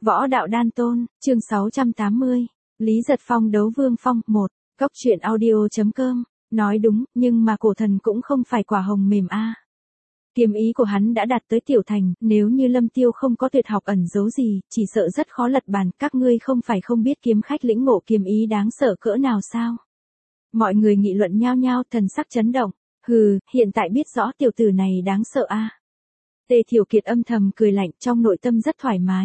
Võ đạo đan tôn, chương 680. Lý Giật Phong đấu Vương Phong 1. Cóc truyện audio.com. Nói đúng, nhưng mà cổ thần cũng không phải quả hồng mềm a. Kiếm ý của hắn đã đạt tới tiểu thành, nếu như Lâm Tiêu không có tuyệt học ẩn giấu gì, chỉ sợ rất khó lật bàn. Các ngươi không phải không biết kiếm khách lĩnh ngộ kiếm ý đáng sợ cỡ nào sao? Mọi người nghị luận nhao nhao, thần sắc chấn động. Hừ, hiện tại biết rõ tiểu tử này đáng sợ a. Tề Thiểu Kiệt âm thầm cười lạnh, trong nội tâm rất thoải mái.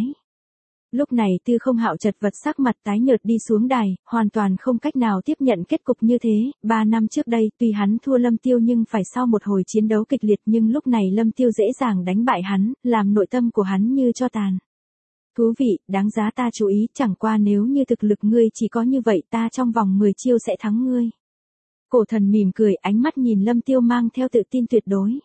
Lúc này Tư Không Hạo chật vật sắc mặt tái nhợt đi xuống đài, hoàn toàn không cách nào tiếp nhận kết cục như thế. 3 năm trước đây, tuy hắn thua Lâm Tiêu nhưng phải sau một hồi chiến đấu kịch liệt, nhưng lúc này Lâm Tiêu dễ dàng đánh bại hắn, làm nội tâm của hắn như tro tàn. Thú vị, đáng giá ta chú ý, chẳng qua nếu như thực lực ngươi chỉ có như vậy, ta trong vòng 10 chiêu sẽ thắng ngươi. Cổ thần mỉm cười, ánh mắt nhìn Lâm Tiêu mang theo tự tin tuyệt đối.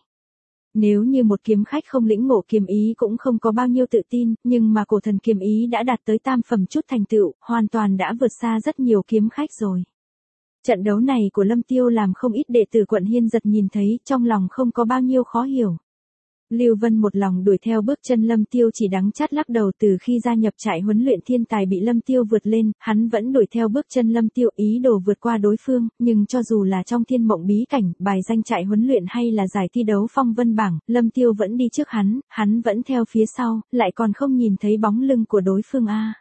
Nếu như một kiếm khách không lĩnh ngộ kiếm ý cũng không có bao nhiêu tự tin, nhưng mà cổ thần kiếm ý đã đạt tới tam phẩm chút thành tựu, hoàn toàn đã vượt xa rất nhiều kiếm khách rồi. Trận đấu này của Lâm Tiêu làm không ít đệ tử quận Hiên Giật nhìn thấy, trong lòng không có bao nhiêu khó hiểu. Lưu Vân một lòng đuổi theo bước chân Lâm Tiêu chỉ đắng chát lắc đầu. Từ khi gia nhập trại huấn luyện thiên tài bị Lâm Tiêu vượt lên, hắn vẫn đuổi theo bước chân Lâm Tiêu ý đồ vượt qua đối phương, nhưng cho dù là trong thiên mộng bí cảnh, bài danh trại huấn luyện hay là giải thi đấu phong vân bảng, Lâm Tiêu vẫn đi trước hắn vẫn theo phía sau, lại còn không nhìn thấy bóng lưng của đối phương a.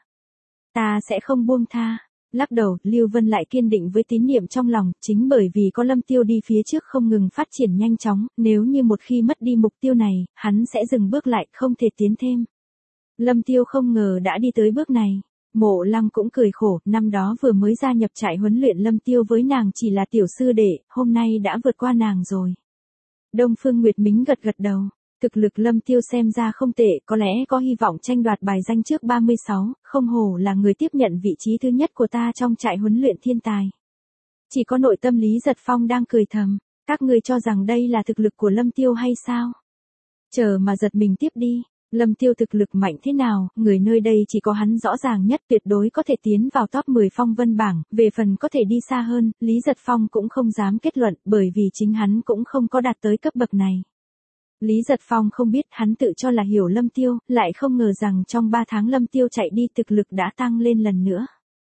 Ta sẽ không buông tha. Lắc đầu, Lưu Vân lại kiên định với tín niệm trong lòng, chính bởi vì có Lâm Tiêu đi phía trước không ngừng phát triển nhanh chóng, nếu như một khi mất đi mục tiêu này, hắn sẽ dừng bước lại, không thể tiến thêm. Lâm Tiêu không ngờ đã đi tới bước này. Mộ Lăng cũng cười khổ, năm đó vừa mới gia nhập trại huấn luyện Lâm Tiêu với nàng chỉ là tiểu sư đệ, hôm nay đã vượt qua nàng rồi. Đông Phương Nguyệt Mính gật gật đầu. Thực lực Lâm Tiêu xem ra không tệ, có lẽ có hy vọng tranh đoạt bài danh trước 36, không hổ là người tiếp nhận vị trí thứ nhất của ta trong trại huấn luyện thiên tài. Chỉ có nội tâm Lý Giật Phong đang cười thầm, các người cho rằng đây là thực lực của Lâm Tiêu hay sao? Chờ mà giật mình tiếp đi, Lâm Tiêu thực lực mạnh thế nào, người nơi đây chỉ có hắn rõ ràng nhất, tuyệt đối có thể tiến vào top 10 phong vân bảng, về phần có thể đi xa hơn, Lý Giật Phong cũng không dám kết luận, bởi vì chính hắn cũng không có đạt tới cấp bậc này. Lý Giật Phong không biết, hắn tự cho là hiểu Lâm Tiêu, lại không ngờ rằng trong 3 tháng Lâm Tiêu chạy đi thực lực đã tăng lên lần nữa.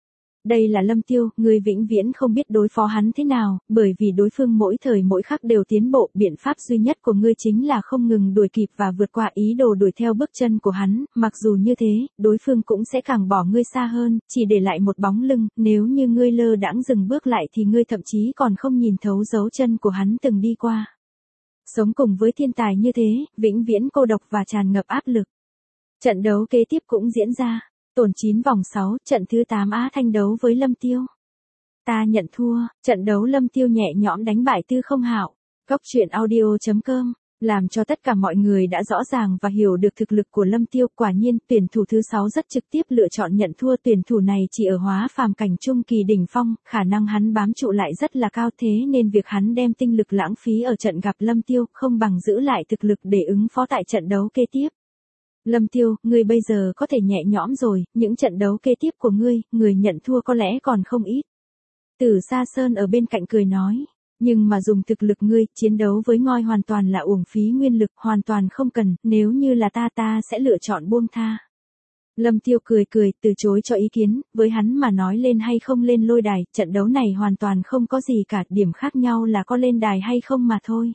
Đây là Lâm Tiêu, người vĩnh viễn không biết đối phó hắn thế nào, bởi vì đối phương mỗi thời mỗi khắc đều tiến bộ, biện pháp duy nhất của ngươi chính là không ngừng đuổi kịp và vượt qua ý đồ đuổi theo bước chân của hắn, mặc dù như thế, đối phương cũng sẽ càng bỏ ngươi xa hơn, chỉ để lại một bóng lưng, nếu như ngươi lơ đãng dừng bước lại thì ngươi thậm chí còn không nhìn thấu dấu chân của hắn từng đi qua. Sống cùng với thiên tài như thế, vĩnh viễn cô độc và tràn ngập áp lực. Trận đấu kế tiếp cũng diễn ra. Tổn 9 vòng 6, trận thứ 8 Á Thanh đấu với Lâm Tiêu. Ta nhận thua, trận đấu Lâm Tiêu nhẹ nhõm đánh bại Tư Không Hạo. Cóc truyện audio.com, làm cho tất cả mọi người đã rõ ràng và hiểu được thực lực của Lâm Tiêu. Quả nhiên, tuyển thủ thứ 6 rất trực tiếp lựa chọn nhận thua. Tuyển thủ này chỉ ở hóa phàm cảnh trung kỳ đỉnh phong, khả năng hắn bám trụ lại rất là cao, thế nên việc hắn đem tinh lực lãng phí ở trận gặp Lâm Tiêu, không bằng giữ lại thực lực để ứng phó tại trận đấu kế tiếp. Lâm Tiêu, ngươi bây giờ có thể nhẹ nhõm rồi, những trận đấu kế tiếp của ngươi, người nhận thua có lẽ còn không ít. Tử Sa Sơn ở bên cạnh cười nói, nhưng mà dùng thực lực ngươi, chiến đấu với ngôi hoàn toàn là uổng phí nguyên lực, hoàn toàn không cần, nếu như là ta sẽ lựa chọn buông tha. Lâm Tiêu cười, từ chối cho ý kiến, với hắn mà nói lên hay không lên lôi đài, trận đấu này hoàn toàn không có gì cả, điểm khác nhau là có lên đài hay không mà thôi.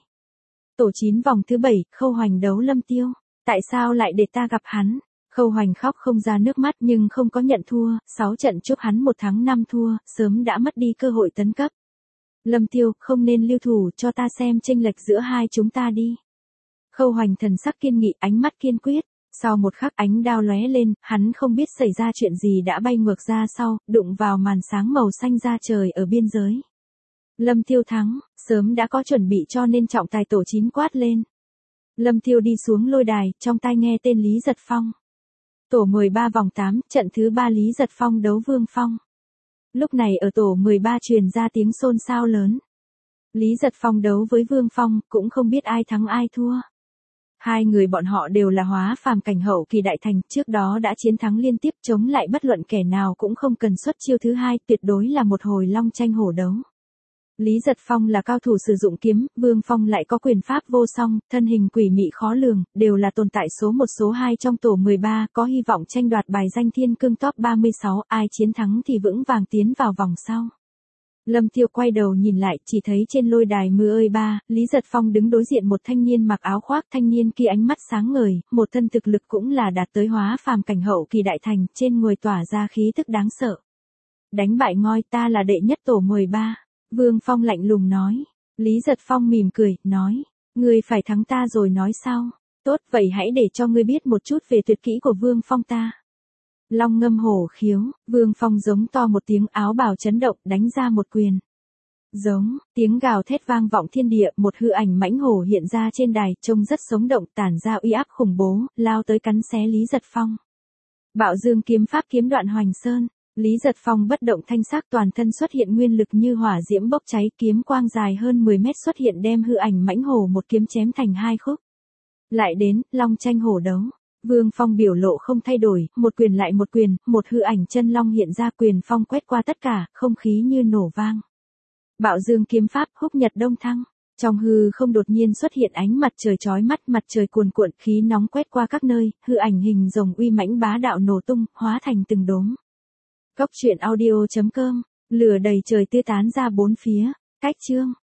Tổ 9 vòng thứ 7, Khâu Hoành đấu Lâm Tiêu. Tại sao lại để ta gặp hắn? Khâu Hoành khóc không ra nước mắt nhưng không có nhận thua, 6 trận chúc hắn 1 thắng 5 thua, sớm đã mất đi cơ hội tấn cấp. Lâm Tiêu, không nên lưu thủ, cho ta xem chênh lệch giữa hai chúng ta đi. Khâu Hoành thần sắc kiên nghị, ánh mắt kiên quyết. Sau một khắc ánh đao lóe lên, hắn không biết xảy ra chuyện gì đã bay ngược ra sau, đụng vào màn sáng màu xanh da trời ở biên giới. Lâm Tiêu thắng, sớm đã có chuẩn bị cho nên trọng tài tổ 9 quát lên. Lâm Tiêu đi xuống lôi đài, trong tai nghe tên Lý Giật Phong. Tổ 13 vòng 8, trận thứ 3 Lý Giật Phong đấu Vương Phong. Lúc này ở tổ 13 truyền ra tiếng xôn xao lớn. Lý Giật Phong đấu với Vương Phong, cũng không biết ai thắng ai thua. Hai người bọn họ đều là hóa phàm cảnh hậu kỳ đại thành, trước đó đã chiến thắng liên tiếp, chống lại bất luận kẻ nào cũng không cần xuất chiêu thứ hai, tuyệt đối là một hồi long tranh hổ đấu. Lý Giật Phong là cao thủ sử dụng kiếm, Vương Phong lại có quyền pháp vô song, thân hình quỷ mị khó lường, đều là tồn tại số 1 số 2 trong tổ 13, có hy vọng tranh đoạt bài danh thiên cương top 36, ai chiến thắng thì vững vàng tiến vào vòng sau. Lâm Tiêu quay đầu nhìn lại, chỉ thấy trên lôi đài mưa ơi ba, Lý Giật Phong đứng đối diện một thanh niên mặc áo khoác, thanh niên kia ánh mắt sáng ngời, một thân thực lực cũng là đạt tới hóa phàm cảnh hậu kỳ đại thành, trên người tỏa ra khí tức đáng sợ. Đánh bại ngoi, ta là đệ nhất tổ 13. Vương Phong lạnh lùng nói. Lý Giật Phong mỉm cười, nói. Ngươi phải thắng ta rồi nói sau. Tốt, vậy hãy để cho ngươi biết một chút về tuyệt kỹ của Vương Phong ta. Long ngâm hổ khiếu, Vương Phong giống to một tiếng, áo bào chấn động, đánh ra một quyền. Giống, tiếng gào thét vang vọng thiên địa, một hư ảnh mãnh hổ hiện ra trên đài, trông rất sống động, tản ra uy áp khủng bố, lao tới cắn xé Lý Giật Phong. Bạo dương kiếm pháp kiếm đoạn hoành sơn. Lý Giật Phong bất động thanh sắc, toàn thân xuất hiện nguyên lực như hỏa diễm bốc cháy, kiếm quang dài hơn 10 mét xuất hiện đem hư ảnh mãnh hổ một kiếm chém thành hai khúc. Lại đến, long tranh hổ đấu. Vương Phong biểu lộ không thay đổi, một quyền lại một quyền, một hư ảnh chân long hiện ra, quyền phong quét qua tất cả, không khí như nổ vang. Bạo dương kiếm pháp, húc nhật đông thăng. Trong hư không đột nhiên xuất hiện ánh mặt trời chói mắt, mặt trời cuồn cuộn, khí nóng quét qua các nơi, hư ảnh hình rồng uy mãnh bá đạo nổ tung, hóa thành từng đốm. Cốc truyện audio.com, lửa đầy trời tươi tán ra bốn phía. Cách chương